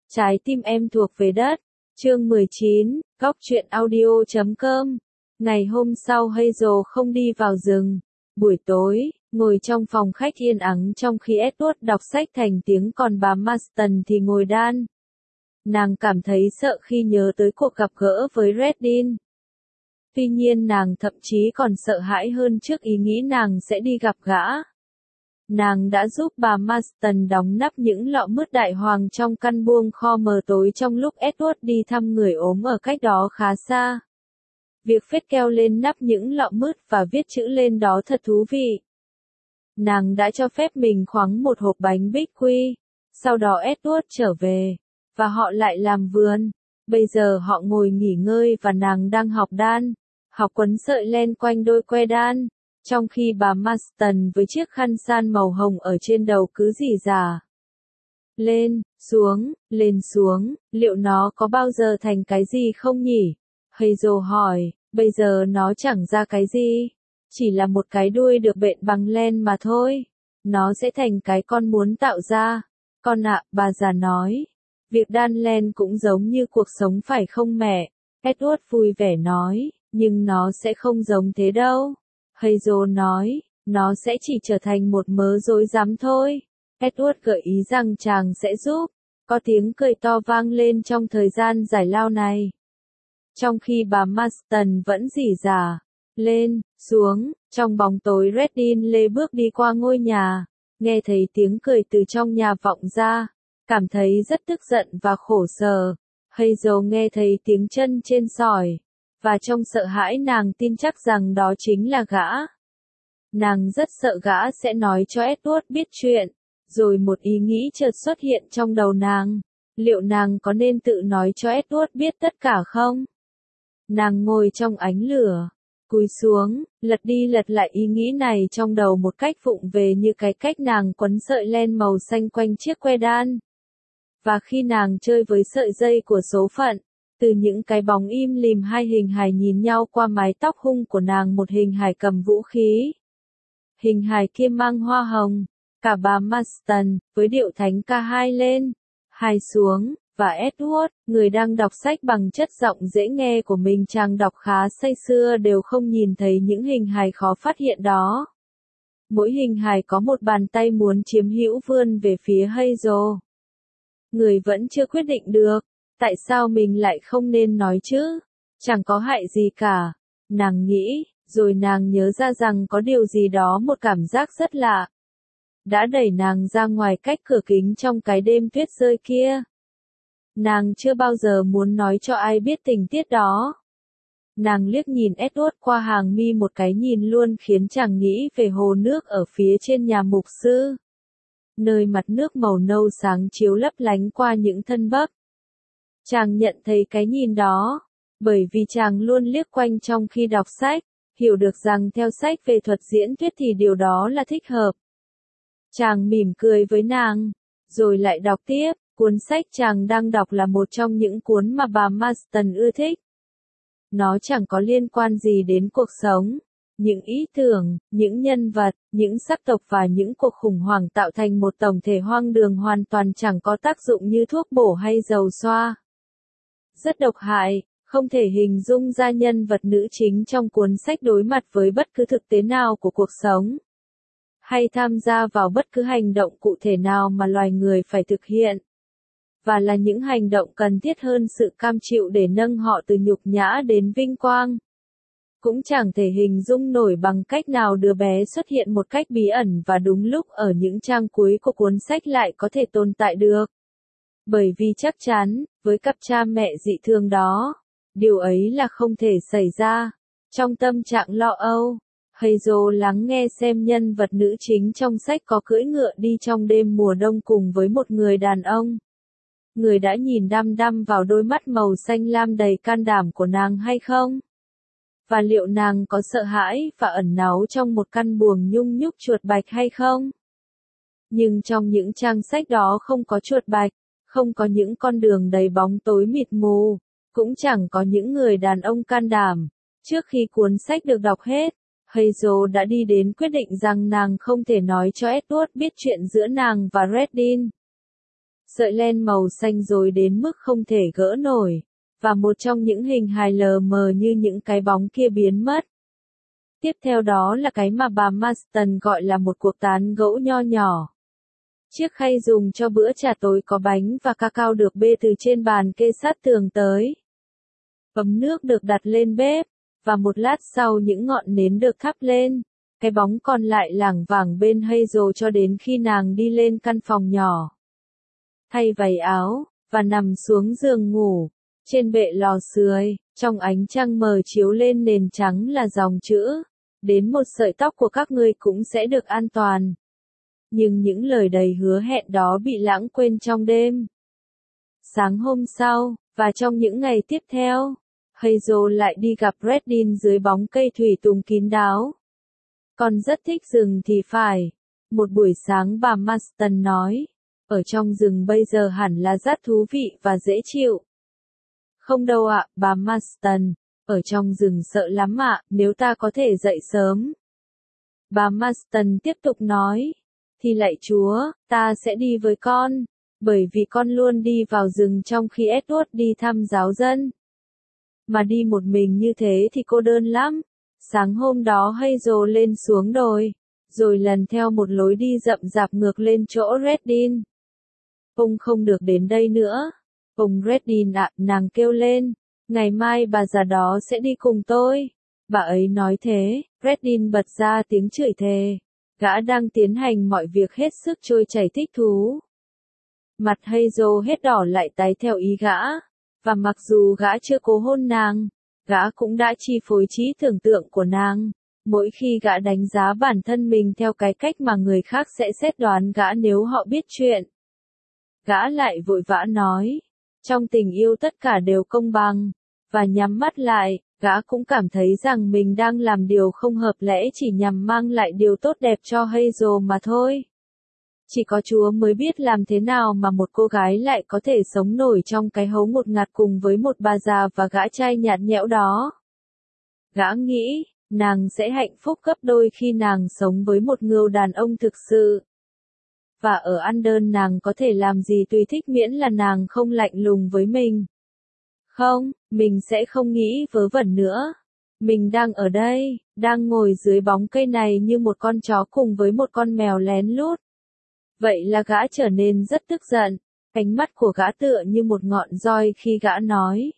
Trái tim em thuộc về đất. Chương 19, Góc truyện audio.com. Ngày hôm sau Hazel không đi vào rừng. Buổi tối, ngồi trong phòng khách yên ắng trong khi Edward đọc sách thành tiếng còn bà Marston thì ngồi đan. Nàng cảm thấy sợ khi nhớ tới cuộc gặp gỡ với Reddin. Tuy nhiên nàng thậm chí còn sợ hãi hơn trước ý nghĩ nàng sẽ đi gặp gã. Nàng đã giúp bà Marston đóng nắp những lọ mứt đại hoàng trong căn buồng kho mờ tối trong lúc Edward đi thăm người ốm ở cách đó khá xa. Việc phết keo lên nắp những lọ mứt và viết chữ lên đó thật thú vị. Nàng đã cho phép mình khoắng một hộp bánh bích quy. Sau đó Edward trở về, và họ lại làm vườn. Bây giờ họ ngồi nghỉ ngơi và nàng đang học đan, học quấn sợi len quanh đôi que đan. Trong khi bà Marston với chiếc khăn san màu hồng ở trên đầu cứ rỉ rả. Lên xuống, liệu nó có bao giờ thành cái gì không nhỉ? Hazel hỏi, bây giờ nó chẳng ra cái gì. Chỉ là một cái đuôi được bện bằng len mà thôi. Nó sẽ thành cái con muốn tạo ra. Con ạ, bà già nói. Việc đan len cũng giống như cuộc sống phải không mẹ? Edward vui vẻ nói, nhưng nó sẽ không giống thế đâu. Hazel nói, nó sẽ chỉ trở thành một mớ rối rắm thôi. Edward gợi ý rằng chàng sẽ giúp. Có tiếng cười to vang lên trong thời gian giải lao này. Trong khi bà Marston vẫn rỉ rả, lên, xuống, trong bóng tối Reddin lê bước đi qua ngôi nhà, nghe thấy tiếng cười từ trong nhà vọng ra, cảm thấy rất tức giận và khổ sở. Hazel nghe thấy tiếng chân trên sỏi. Và trong sợ hãi nàng tin chắc rằng đó chính là gã. Nàng rất sợ gã sẽ nói cho Edward biết chuyện. Rồi một ý nghĩ chợt xuất hiện trong đầu nàng. Liệu nàng có nên tự nói cho Edward biết tất cả không? Nàng ngồi trong ánh lửa, cúi xuống, lật đi lật lại ý nghĩ này trong đầu một cách vụng về như cái cách nàng quấn sợi len màu xanh quanh chiếc que đan. Và khi nàng chơi với sợi dây của số phận, từ những cái bóng im lìm hai hình hài nhìn nhau qua mái tóc hung của nàng, một hình hài cầm vũ khí. Hình hài kia mang hoa hồng, cả bà Marston, với điệu thánh ca hai lên, hai xuống, và Edward, người đang đọc sách bằng chất giọng dễ nghe của mình, chàng đọc khá say sưa, đều không nhìn thấy những hình hài khó phát hiện đó. Mỗi hình hài có một bàn tay muốn chiếm hữu vươn về phía Hazel. Người vẫn chưa quyết định được. Tại sao mình lại không nên nói chứ? Chẳng có hại gì cả. Nàng nghĩ, rồi nàng nhớ ra rằng có điều gì đó, một cảm giác rất lạ đã đẩy nàng ra ngoài cách cửa kính trong cái đêm tuyết rơi kia. Nàng chưa bao giờ muốn nói cho ai biết tình tiết đó. Nàng liếc nhìn Edward qua hàng mi, một cái nhìn luôn khiến chàng nghĩ về hồ nước ở phía trên nhà mục sư, nơi mặt nước màu nâu sáng chiếu lấp lánh qua những thân bắp. Chàng nhận thấy cái nhìn đó, bởi vì chàng luôn liếc quanh trong khi đọc sách, hiểu được rằng theo sách về thuật diễn thuyết thì điều đó là thích hợp. Chàng mỉm cười với nàng, rồi lại đọc tiếp. Cuốn sách chàng đang đọc là một trong những cuốn mà bà Marston ưa thích. Nó chẳng có liên quan gì đến cuộc sống. Những ý tưởng, những nhân vật, những sắc tộc và những cuộc khủng hoảng tạo thành một tổng thể hoang đường hoàn toàn chẳng có tác dụng như thuốc bổ hay dầu xoa. Rất độc hại, không thể hình dung ra nhân vật nữ chính trong cuốn sách đối mặt với bất cứ thực tế nào của cuộc sống, hay tham gia vào bất cứ hành động cụ thể nào mà loài người phải thực hiện. Và là những hành động cần thiết hơn sự cam chịu để nâng họ từ nhục nhã đến vinh quang. Cũng chẳng thể hình dung nổi bằng cách nào đứa bé xuất hiện một cách bí ẩn và đúng lúc ở những trang cuối của cuốn sách lại có thể tồn tại được. Bởi vì chắc chắn, với cặp cha mẹ dị thường đó, điều ấy là không thể xảy ra. Trong tâm trạng lo âu, Hazel lắng nghe xem nhân vật nữ chính trong sách có cưỡi ngựa đi trong đêm mùa đông cùng với một người đàn ông. Người đã nhìn đăm đăm vào đôi mắt màu xanh lam đầy can đảm của nàng hay không? Và liệu nàng có sợ hãi và ẩn náu trong một căn buồng nhung nhúc chuột bạch hay không? Nhưng trong những trang sách đó không có chuột bạch, không có những con đường đầy bóng tối mịt mù, cũng chẳng có những người đàn ông can đảm. Trước khi cuốn sách được đọc hết, Hazel đã đi đến quyết định rằng nàng không thể nói cho Edward biết chuyện giữa nàng và Reddin. Sợi len màu xanh rối đến mức không thể gỡ nổi, và một trong những hình hài lờ mờ như những cái bóng kia biến mất. Tiếp theo đó là cái mà bà Marston gọi là một cuộc tán gẫu nho nhỏ. Chiếc khay dùng cho bữa trà tối có bánh và cacao được bê từ trên bàn kê sát tường tới. Ấm nước được đặt lên bếp, và một lát sau những ngọn nến được thắp lên. Cái bóng còn lại lảng vảng bên Hazel cho đến khi nàng đi lên căn phòng nhỏ. Thay váy áo, và nằm xuống giường ngủ. Trên bệ lò sưởi, trong ánh trăng mờ chiếu lên nền trắng là dòng chữ. Đến một sợi tóc của các ngươi cũng sẽ được an toàn. Nhưng những lời đầy hứa hẹn đó bị lãng quên trong đêm. Sáng hôm sau, và trong những ngày tiếp theo, Hazel lại đi gặp Reddin dưới bóng cây thủy tùng kín đáo. Con rất thích rừng thì phải. Một buổi sáng bà Marston nói, ở trong rừng bây giờ hẳn là rất thú vị và dễ chịu. Không đâu ạ, bà Marston, ở trong rừng sợ lắm ạ, nếu ta có thể dậy sớm. Bà Marston tiếp tục nói, thì lạy Chúa, ta sẽ đi với con, bởi vì con luôn đi vào rừng trong khi Edward đi thăm giáo dân. Mà đi một mình như thế thì cô đơn lắm. Sáng hôm đó Hazel lên xuống đồi, rồi lần theo một lối đi rậm rạp ngược lên chỗ Reddin. Ông không được đến đây nữa. Ông Reddin ạ, nàng kêu lên, ngày mai bà già đó sẽ đi cùng tôi. Bà ấy nói thế, Reddin bật ra tiếng chửi thề. Gã đang tiến hành mọi việc hết sức trôi chảy thích thú. Mặt Hazel hết đỏ lại tái theo ý gã, và mặc dù gã chưa cố hôn nàng, gã cũng đã chi phối trí tưởng tượng của nàng. Mỗi khi gã đánh giá bản thân mình theo cái cách mà người khác sẽ xét đoán gã nếu họ biết chuyện. Gã lại vội vã nói, trong tình yêu tất cả đều công bằng, và nhắm mắt lại, gã cũng cảm thấy rằng mình đang làm điều không hợp lẽ chỉ nhằm mang lại điều tốt đẹp cho Hazel mà thôi. Chỉ có Chúa mới biết làm thế nào mà một cô gái lại có thể sống nổi trong cái hố ngột ngạt cùng với một bà già và gã trai nhạt nhẽo đó. Gã nghĩ, nàng sẽ hạnh phúc gấp đôi khi nàng sống với một người đàn ông thực sự. Và ở Andern nàng có thể làm gì tùy thích miễn là nàng không lạnh lùng với mình. Không, mình sẽ không nghĩ vớ vẩn nữa. Mình đang ở đây, đang ngồi dưới bóng cây này như một con chó cùng với một con mèo lén lút. Vậy là gã trở nên rất tức giận. Ánh mắt của gã tựa như một ngọn roi khi gã nói.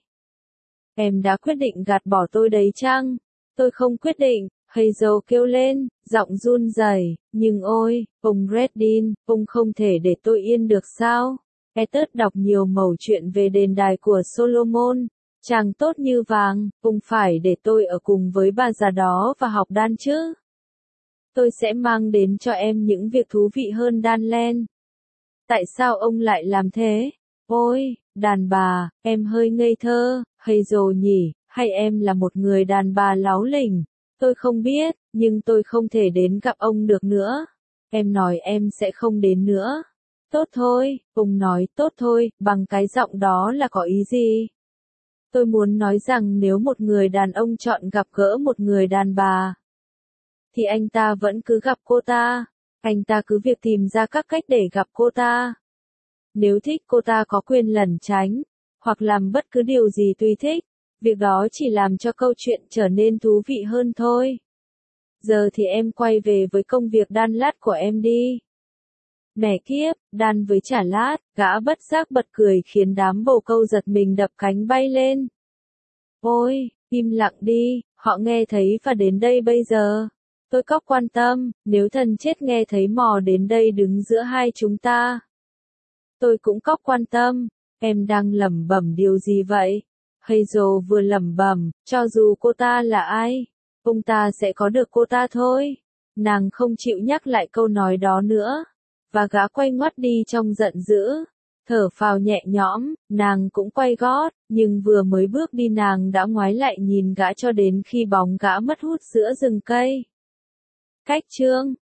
Em đã quyết định gạt bỏ tôi đấy chăng? Tôi không quyết định, Hazel kêu lên, giọng run rẩy. Nhưng ôi, ông Reddin, ông không thể để tôi yên được sao? Edward đọc nhiều mẩu chuyện về đền đài của Solomon. Chàng tốt như vàng, ông phải để tôi ở cùng với bà già đó và học đan chứ? Tôi sẽ mang đến cho em những việc thú vị hơn đan len. Tại sao ông lại làm thế? Ôi, đàn bà, em hơi ngây thơ, Hazel nhỉ, hay em là một người đàn bà láu lỉnh? Tôi không biết, nhưng tôi không thể đến gặp ông được nữa. Em nói em sẽ không đến nữa. Tốt thôi, ông nói tốt thôi, bằng cái giọng đó là có ý gì? Tôi muốn nói rằng nếu một người đàn ông chọn gặp gỡ một người đàn bà, thì anh ta vẫn cứ gặp cô ta. Anh ta cứ việc tìm ra các cách để gặp cô ta. Nếu thích cô ta có quyền lẩn tránh, hoặc làm bất cứ điều gì tùy thích. Việc đó chỉ làm cho câu chuyện trở nên thú vị hơn thôi. Giờ thì em quay về với công việc đan lát của em đi. Mẹ kiếp, đan với chả lát, gã bất giác bật cười khiến đám bồ câu giật mình đập cánh bay lên. Ôi, im lặng đi, họ nghe thấy và đến đây bây giờ. Tôi có quan tâm, nếu thần chết nghe thấy mò đến đây đứng giữa hai chúng ta. Tôi cũng có quan tâm, em đang lẩm bẩm điều gì vậy? Hazel vừa lẩm bẩm, cho dù cô ta là ai, ông ta sẽ có được cô ta thôi. Nàng không chịu nhắc lại câu nói đó nữa, và gã quay ngoắt đi trong giận dữ. Thở phào nhẹ nhõm, nàng cũng quay gót, nhưng vừa mới bước đi nàng đã ngoái lại nhìn gã cho đến khi bóng gã mất hút giữa rừng cây. Cách chương